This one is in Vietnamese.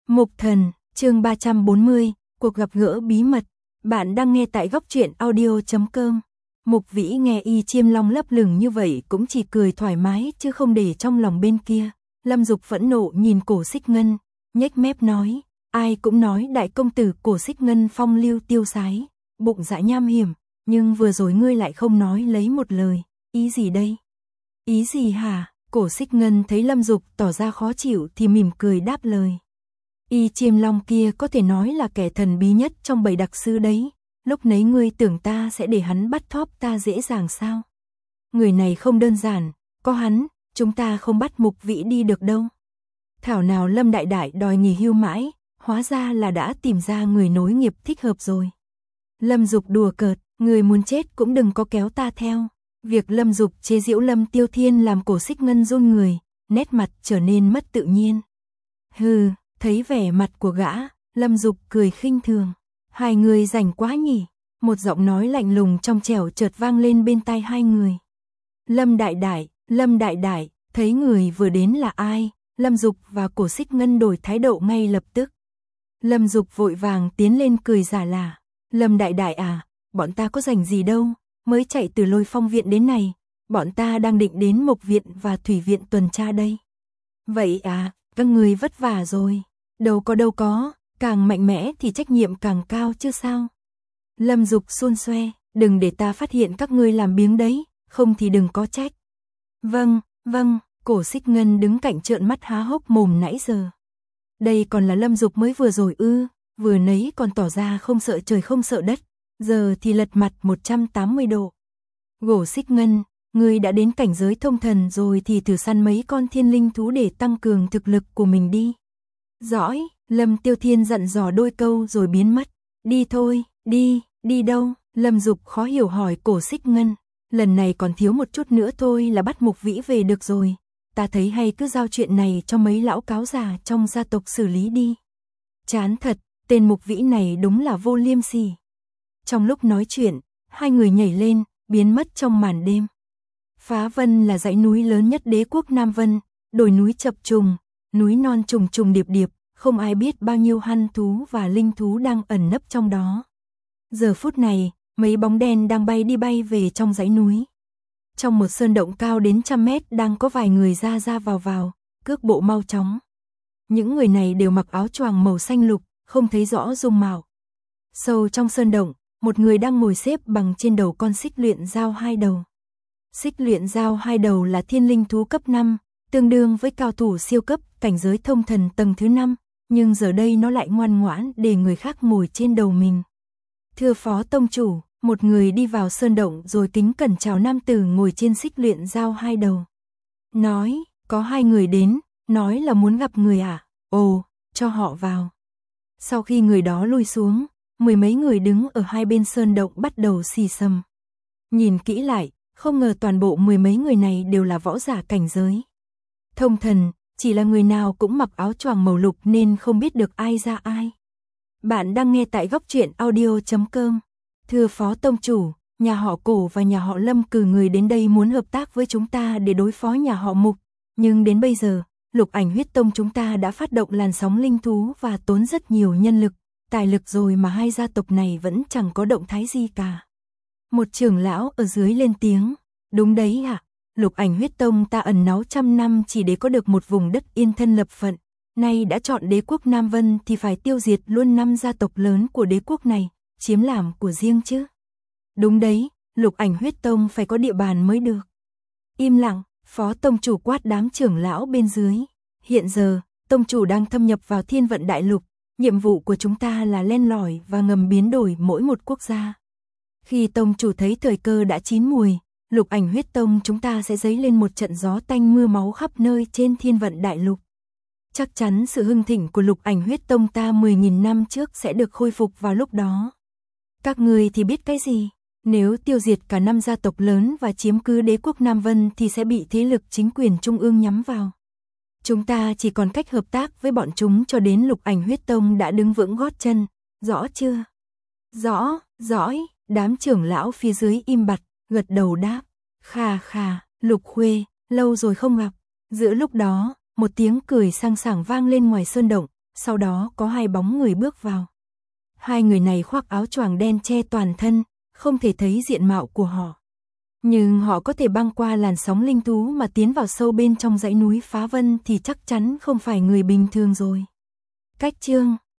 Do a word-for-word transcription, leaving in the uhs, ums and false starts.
Mục Thần, chương ba trăm bốn mươi, cuộc gặp gỡ bí mật. Bạn đang nghe tại góc truyện audio chấm com. Mục Vĩ nghe Y Chiêm Long lấp lửng như vậy cũng chỉ cười thoải mái chứ không để trong lòng bên kia. Lâm Dục phẫn nộ nhìn Cổ Xích Ngân, nhếch mép nói, ai cũng nói đại công tử Cổ Xích Ngân phong lưu tiêu sái, bụng dạ nham hiểm, nhưng vừa rồi ngươi lại không nói lấy một lời, ý gì đây? Ý gì hả? Cổ Xích Ngân thấy Lâm Dục tỏ ra khó chịu thì mỉm cười đáp lời. Y Chiêm Long kia có thể nói là kẻ thần bí nhất trong bầy đặc sư đấy, lúc nấy ngươi tưởng ta sẽ để hắn bắt thóp ta dễ dàng sao? Người này không đơn giản, có hắn, chúng ta không bắt Mục Vĩ đi được đâu. Thảo nào Lâm Đại Đại đòi nghỉ hưu mãi, hóa ra là đã tìm ra người nối nghiệp thích hợp rồi. Lâm Dục đùa cợt, người muốn chết cũng đừng có kéo ta theo. Việc Lâm Dục chế giễu Lâm Tiêu Thiên làm Cổ Xích Ngân run người, nét mặt trở nên mất tự nhiên. Hừ, thấy vẻ mặt của gã, Lâm Dục cười khinh thường. Hai người rảnh quá nhỉ? Một giọng nói lạnh lùng trong trẻo chợt vang lên bên tai hai người. Lâm Đại Đại, Lâm Đại Đại, thấy người vừa đến là ai? Lâm Dục và Cổ Xích Ngân đổi thái độ ngay lập tức. Lâm Dục vội vàng tiến lên cười giả lả. Lâm Đại Đại à, bọn ta có rảnh gì đâu, mới chạy từ Lôi Phong viện đến này, bọn ta đang định đến Mộc viện và Thủy viện tuần tra đây. Vậy à, các người vất vả rồi. Đâu có đâu có, càng mạnh mẽ thì trách nhiệm càng cao chứ sao. Lâm Dục xun xoe, đừng để ta phát hiện các ngươi làm biếng đấy, không thì đừng có trách. Vâng, vâng, Cổ Xích Ngân đứng cạnh trợn mắt há hốc mồm nãy giờ. Đây còn là Lâm Dục mới vừa rồi ư, vừa nấy còn tỏ ra không sợ trời không sợ đất, giờ thì lật mặt một trăm tám mươi độ. Cổ Xích Ngân, ngươi đã đến cảnh giới thông thần rồi thì thử săn mấy con thiên linh thú để tăng cường thực lực của mình đi. Dõi, Lâm Tiêu Thiên dặn dò đôi câu rồi biến mất. Đi thôi, đi, đi đâu? Lâm Dục khó hiểu hỏi Cổ Xích Ngân. Lần này còn thiếu một chút nữa thôi là bắt Mục Vĩ về được rồi. Ta thấy hay cứ giao chuyện này cho mấy lão cáo già trong gia tộc xử lý đi. Chán thật, tên Mục Vĩ này đúng là vô liêm sỉ. Trong lúc nói chuyện, hai người nhảy lên, biến mất trong màn đêm. Phá Vân là dãy núi lớn nhất đế quốc Nam Vân, đồi núi chập trùng, núi non trùng trùng điệp điệp, không ai biết bao nhiêu hăn thú và linh thú đang ẩn nấp trong đó. Giờ phút này, mấy bóng đen đang bay đi bay về trong dãy núi. Trong một sơn động cao đến trăm mét đang có vài người ra ra vào vào, cước bộ mau chóng. Những người này đều mặc áo choàng màu xanh lục, không thấy rõ dung mạo. Sâu trong sơn động, một người đang ngồi xếp bằng trên đầu con xích luyện dao hai đầu. Xích luyện dao hai đầu là thiên linh thú cấp năm, tương đương với cao thủ siêu cấp cảnh giới thông thần tầng thứ năm, nhưng giờ đây nó lại ngoan ngoãn để người khác ngồi trên đầu mình. Thưa Phó Tông Chủ, một người đi vào sơn động rồi kính cẩn chào nam tử ngồi trên xích luyện dao hai đầu. Nói, có hai người đến, nói là muốn gặp người à? Ồ, cho họ vào. Sau khi người đó lui xuống, mười mấy người đứng ở hai bên sơn động bắt đầu xì xầm. Nhìn kỹ lại, không ngờ toàn bộ mười mấy người này đều là võ giả cảnh giới thông thần, chỉ là người nào cũng mặc áo choàng màu lục nên không biết được ai ra ai. Bạn đang nghe tại góc truyện audio chấm com. Thưa Phó Tông Chủ, nhà họ Cổ và nhà họ Lâm cử người đến đây muốn hợp tác với chúng ta để đối phó nhà họ Mục, nhưng đến bây giờ, Lục Ảnh Huyết Tông chúng ta đã phát động làn sóng linh thú và tốn rất nhiều nhân lực, tài lực rồi mà hai gia tộc này vẫn chẳng có động thái gì cả. Một trưởng lão ở dưới lên tiếng, đúng đấy ạ, Lục Ảnh Huyết Tông ta ẩn náu trăm năm chỉ để có được một vùng đất yên thân lập phận, nay đã chọn đế quốc Nam Vân thì phải tiêu diệt luôn năm gia tộc lớn của đế quốc này, chiếm làm của riêng chứ. Đúng đấy, Lục Ảnh Huyết Tông phải có địa bàn mới được. Im lặng, Phó Tông Chủ quát đám trưởng lão bên dưới. Hiện giờ, Tông Chủ đang thâm nhập vào Thiên Vận Đại Lục, nhiệm vụ của chúng ta là len lỏi và ngầm biến đổi mỗi một quốc gia. Khi Tông Chủ thấy thời cơ đã chín mùi, Lục Ảnh Huyết Tông chúng ta sẽ dấy lên một trận gió tanh mưa máu khắp nơi trên Thiên Vận Đại Lục. Chắc chắn sự hưng thịnh của Lục Ảnh Huyết Tông ta mười nghìn năm trước sẽ được khôi phục vào lúc đó. Các người thì biết cái gì? Nếu tiêu diệt cả năm gia tộc lớn và chiếm cứ đế quốc Nam Vân thì sẽ bị thế lực chính quyền trung ương nhắm vào. Chúng ta chỉ còn cách hợp tác với bọn chúng cho đến Lục Ảnh Huyết Tông đã đứng vững gót chân, rõ chưa? Rõ, dõi, đám trưởng lão phía dưới im bặt, gật đầu đáp. Khà khà, Lục Khuê, lâu rồi không gặp. Giữa lúc đó, một tiếng cười sang sảng vang lên ngoài sơn động, sau đó có hai bóng người bước vào. Hai người này khoác áo choàng đen che toàn thân, không thể thấy diện mạo của họ. Nhưng họ có thể băng qua làn sóng linh thú mà tiến vào sâu bên trong dãy núi Phá Vân thì chắc chắn không phải người bình thường rồi. Cách chương